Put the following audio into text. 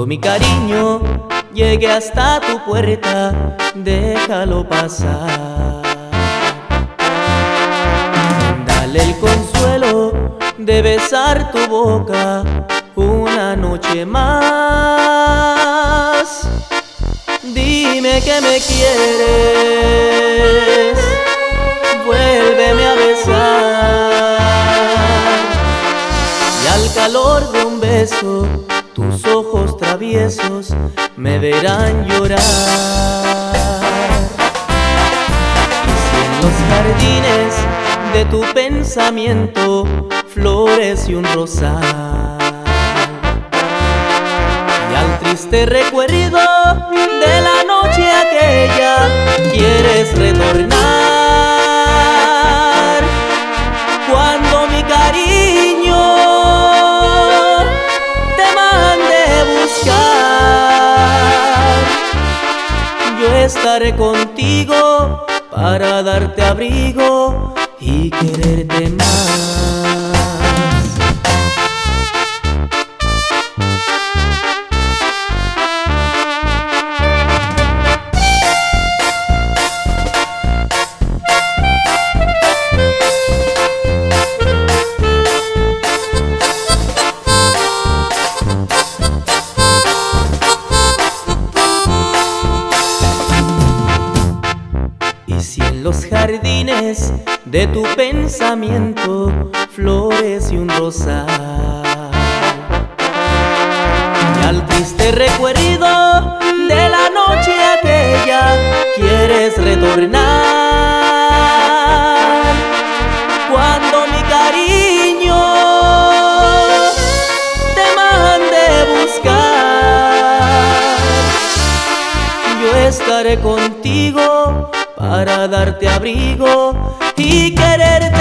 mi cariño llegue hasta tu puerta, déjalo pasar. Dale el consuelo de besar tu boca una noche más. Dime que me quieres, vuélveme a besar. Y al calor de un beso, tus ojos traviesos me verán llorar. Y si en los jardines de tu pensamiento flores y un rosal, y al triste recuerdo de la noche aquella quieres retornar, cuando mi cariño te mande buscar, yo estaré contigo para darte abrigo y quererte más. Y si en los jardines de tu pensamiento flores y un rosal, y al triste recuerdo de la noche aquella quieres retornar, cuando mi cariño te mande buscar, yo estaré contigo para darte abrigo y quererte